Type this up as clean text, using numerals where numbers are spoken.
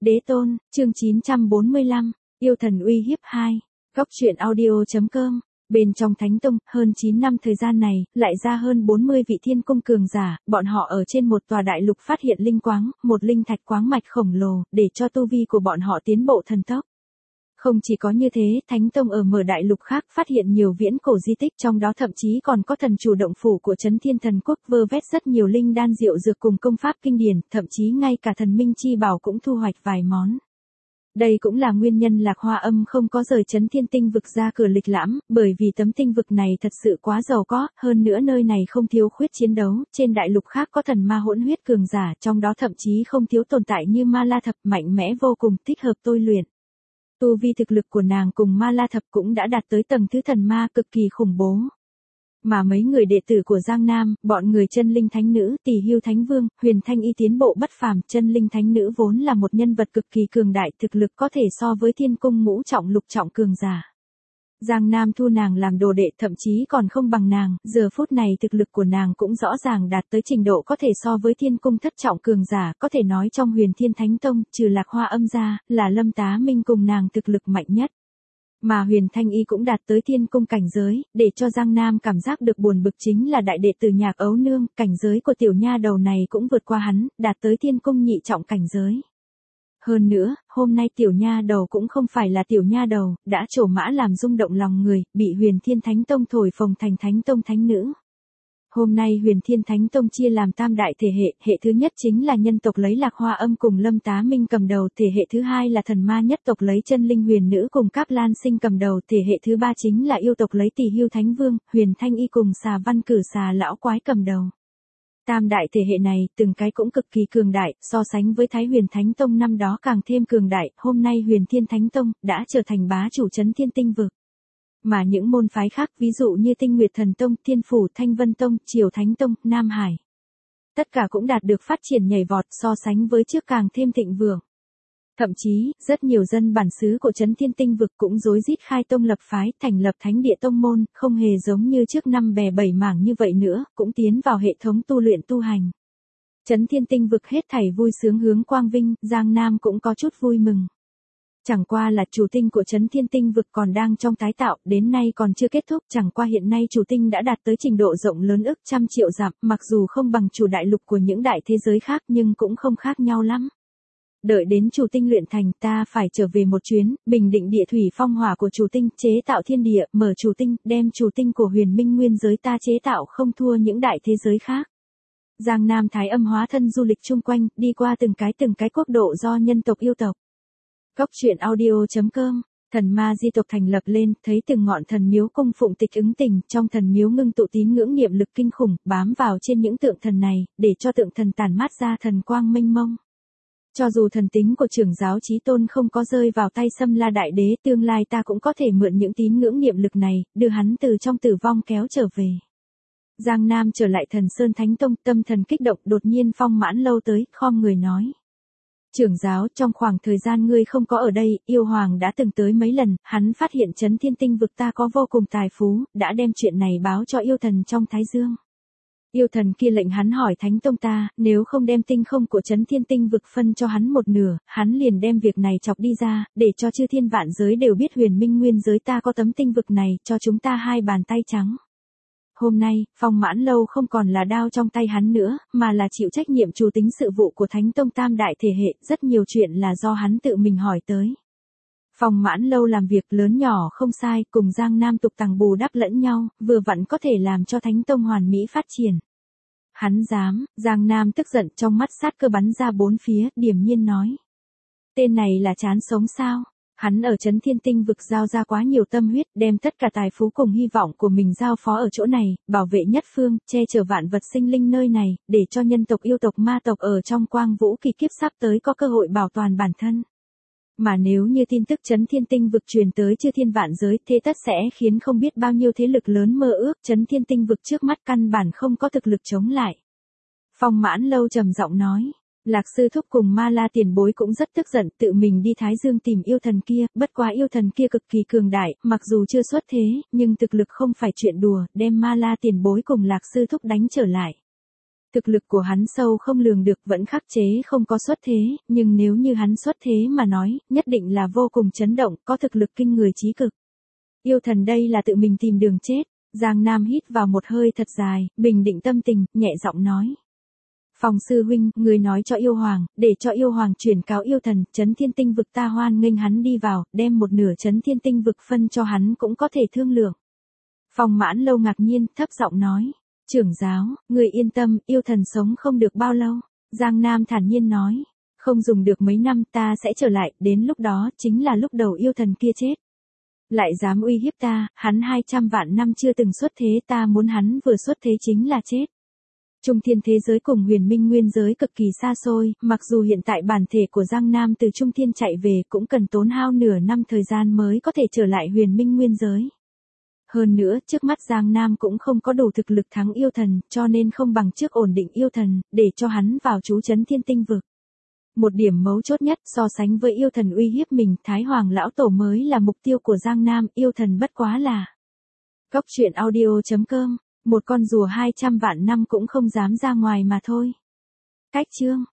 Đế tôn, chương 945, yêu thần uy hiếp 2, góc truyện audio.com. Bên trong Thánh Tông, hơn 9 năm thời gian này, lại ra hơn 40 vị thiên cung cường giả, bọn họ ở trên một tòa đại lục phát hiện linh quáng, một linh thạch quáng mạch khổng lồ, để cho tu vi của bọn họ tiến bộ thần tốc. Không chỉ có như thế, Thánh Tông ở mở đại lục khác phát hiện nhiều viễn cổ di tích, trong đó thậm chí còn có thần chủ động phủ của Chấn Thiên Thần Quốc, vơ vét rất nhiều linh đan diệu dược cùng công pháp kinh điển, thậm chí ngay cả thần minh chi bảo cũng thu hoạch vài món. Đây cũng là nguyên nhân Lạc Hoa Âm không có rời Chấn Thiên Tinh vực ra cửa lịch lãm, bởi vì tấm tinh vực này thật sự quá giàu có, hơn nữa nơi này không thiếu khuyết chiến đấu, trên đại lục khác có thần ma hỗn huyết cường giả, trong đó thậm chí không thiếu tồn tại như Ma La Thập, mạnh mẽ vô cùng, thích hợp tôi luyện. Tu vi thực lực của nàng cùng Ma La Thập cũng đã đạt tới tầng thứ thần ma, cực kỳ khủng bố. Mà mấy người đệ tử của Giang Nam, bọn người Chân Linh Thánh Nữ, Tỷ Hưu Thánh Vương, Huyền Thanh Y tiến bộ bất phàm, Chân Linh Thánh Nữ vốn là một nhân vật cực kỳ cường đại, thực lực có thể so với Thiên Cung ngũ trọng lục trọng cường giả. Giang Nam thu nàng làm đồ đệ, thậm chí còn không bằng nàng, giờ phút này thực lực của nàng cũng rõ ràng đạt tới trình độ có thể so với Thiên Cung thất trọng cường giả, có thể nói trong Huyền Thiên Thánh Tông, trừ Lạc Hoa Âm ra, là Lâm Tá Minh cùng nàng thực lực mạnh nhất. Mà Huyền Thanh Y cũng đạt tới Thiên Cung cảnh giới, để cho Giang Nam cảm giác được buồn bực chính là đại đệ tử Nhạc Ấu Nương, cảnh giới của tiểu nha đầu này cũng vượt qua hắn, đạt tới Thiên Cung nhị trọng cảnh giới. Hơn nữa, hôm nay tiểu nha đầu cũng không phải là tiểu nha đầu, đã trổ mã làm rung động lòng người, bị Huyền Thiên Thánh Tông thổi phồng thành Thánh Tông Thánh Nữ. Hôm nay Huyền Thiên Thánh Tông chia làm tam đại thể hệ thứ nhất chính là nhân tộc lấy Lạc Hoa Âm cùng Lâm Tá Minh cầm đầu, thể hệ thứ hai là thần ma nhất tộc lấy Chân Linh Huyền Nữ cùng Cáp Lan Sinh cầm đầu, thể hệ thứ ba chính là yêu tộc lấy Tỷ Hưu Thánh Vương, Huyền Thanh Y cùng Xà Văn Cử Xà Lão Quái cầm đầu. Tam đại thể hệ này, từng cái cũng cực kỳ cường đại, so sánh với Thái Huyền Thánh Tông năm đó càng thêm cường đại, hôm nay Huyền Thiên Thánh Tông đã trở thành bá chủ Chấn Thiên Tinh vực. Mà những môn phái khác ví dụ như Tinh Nguyệt Thần Tông, Thiên Phủ, Thanh Vân Tông, Triều Thánh Tông, Nam Hải. Tất cả cũng đạt được phát triển nhảy vọt, so sánh với trước càng thêm thịnh vượng. Thậm chí, rất nhiều dân bản xứ của Chấn Thiên Tinh vực cũng rối rít khai tông lập phái, thành lập thánh địa tông môn, không hề giống như trước năm bè bảy mảng như vậy nữa, cũng tiến vào hệ thống tu luyện tu hành. Chấn Thiên Tinh vực hết thảy vui sướng hướng quang vinh, Giang Nam cũng có chút vui mừng. Chẳng qua là chủ tinh của Chấn Thiên Tinh vực còn đang trong tái tạo, đến nay còn chưa kết thúc, chẳng qua hiện nay chủ tinh đã đạt tới trình độ rộng lớn ức trăm triệu dặm, mặc dù không bằng chủ đại lục của những đại thế giới khác nhưng cũng không khác nhau lắm. Đợi đến chủ tinh luyện thành, ta phải trở về một chuyến, bình định địa thủy phong hỏa của chủ tinh, chế tạo thiên địa, mở chủ tinh, đem chủ tinh của Huyền Minh nguyên giới ta chế tạo không thua những đại thế giới khác. Giang Nam Thái Âm hóa thân du lịch chung quanh, đi qua từng cái quốc độ do nhân tộc yêu tộc. Góc truyện audio.com. Thần ma di tộc thành lập lên, thấy từng ngọn thần miếu cung phụng tịch ứng tình, trong thần miếu ngưng tụ tín ngưỡng niệm lực kinh khủng, bám vào trên những tượng thần này, để cho tượng thần tản mát ra thần quang mênh mông. Cho dù thần tính của trưởng giáo Chí Tôn không có rơi vào tay Xâm La Đại Đế, tương lai ta cũng có thể mượn những tín ngưỡng niệm lực này, đưa hắn từ trong tử vong kéo trở về. Giang Nam trở lại Thần Sơn Thánh Tông, tâm thần kích động, đột nhiên Phong Mãn Lâu tới, khom người nói. Trưởng giáo, trong khoảng thời gian ngươi không có ở đây, yêu hoàng đã từng tới mấy lần, hắn phát hiện Chấn Thiên Tinh vực ta có vô cùng tài phú, đã đem chuyện này báo cho yêu thần trong Thái Dương. Yêu thần kia lệnh hắn hỏi Thánh Tông ta, nếu không đem tinh không của Chấn Thiên Tinh vực phân cho hắn một nửa, hắn liền đem việc này chọc đi ra, để cho chư thiên vạn giới đều biết Huyền Minh nguyên giới ta có tấm tinh vực này, cho chúng ta hai bàn tay trắng. Hôm nay, Phong Mãn Lâu không còn là đao trong tay hắn nữa, mà là chịu trách nhiệm chủ tính sự vụ của Thánh Tông tam đại thể hệ, rất nhiều chuyện là do hắn tự mình hỏi tới. Phong Mãn Lâu làm việc lớn nhỏ không sai, cùng Giang Nam tục tằng bù đắp lẫn nhau, vừa vặn có thể làm cho Thánh Tông hoàn mỹ phát triển. Hắn dám, Giang Nam tức giận, trong mắt sát cơ bắn ra bốn phía, điềm nhiên nói. Tên này là chán sống sao? Hắn ở Chấn Thiên Tinh vực giao ra quá nhiều tâm huyết, đem tất cả tài phú cùng hy vọng của mình giao phó ở chỗ này, bảo vệ nhất phương, che chở vạn vật sinh linh nơi này, để cho nhân tộc yêu tộc ma tộc ở trong quang vũ kỳ kiếp sắp tới có cơ hội bảo toàn bản thân. Mà nếu như tin tức Chấn Thiên Tinh vực truyền tới chư thiên vạn giới, thế tất sẽ khiến không biết bao nhiêu thế lực lớn mơ ước, Chấn Thiên Tinh vực trước mắt căn bản không có thực lực chống lại. Phong Mãn Lâu trầm giọng nói. Lạc sư thúc cùng Ma La tiền bối cũng rất tức giận, tự mình đi Thái Dương tìm yêu thần kia, bất quá yêu thần kia cực kỳ cường đại, mặc dù chưa xuất thế, nhưng thực lực không phải chuyện đùa, đem Ma La tiền bối cùng Lạc sư thúc đánh trở lại. Thực lực của hắn sâu không lường được, vẫn khắc chế không có xuất thế, nhưng nếu như hắn xuất thế mà nói, nhất định là vô cùng chấn động, có thực lực kinh người chí cực. Yêu thần đây là tự mình tìm đường chết. Giang Nam hít vào một hơi thật dài, bình định tâm tình, nhẹ giọng nói. Phong sư huynh, người nói cho yêu hoàng, để cho yêu hoàng chuyển cáo yêu thần, Chấn Thiên Tinh vực ta hoan nghênh hắn đi vào, đem một nửa Chấn Thiên Tinh vực phân cho hắn cũng có thể thương lượng. Phong Mãn Lâu ngạc nhiên, thấp giọng nói. Trưởng giáo, người yên tâm, yêu thần sống không được bao lâu. Giang Nam thản nhiên nói. Không dùng được mấy năm ta sẽ trở lại, đến lúc đó chính là lúc đầu yêu thần kia chết. Lại dám uy hiếp ta, hắn 200 vạn năm chưa từng xuất thế, ta muốn hắn vừa xuất thế chính là chết. Trung thiên thế giới cùng huyền minh nguyên giới cực kỳ xa xôi, mặc dù hiện tại bản thể của Giang Nam từ Trung thiên chạy về cũng cần tốn hao nửa năm thời gian mới có thể trở lại huyền minh nguyên giới. Hơn nữa, trước mắt Giang Nam cũng không có đủ thực lực thắng yêu thần, cho nên không bằng trước ổn định yêu thần, để cho hắn vào trú Chấn Thiên Tinh vực. Một điểm mấu chốt nhất, so sánh với yêu thần uy hiếp mình, Thái Hoàng Lão Tổ mới là mục tiêu của Giang Nam, yêu thần bất quá là. Góc truyện audio.com, một con rùa 200 vạn năm cũng không dám ra ngoài mà thôi. Cách chương.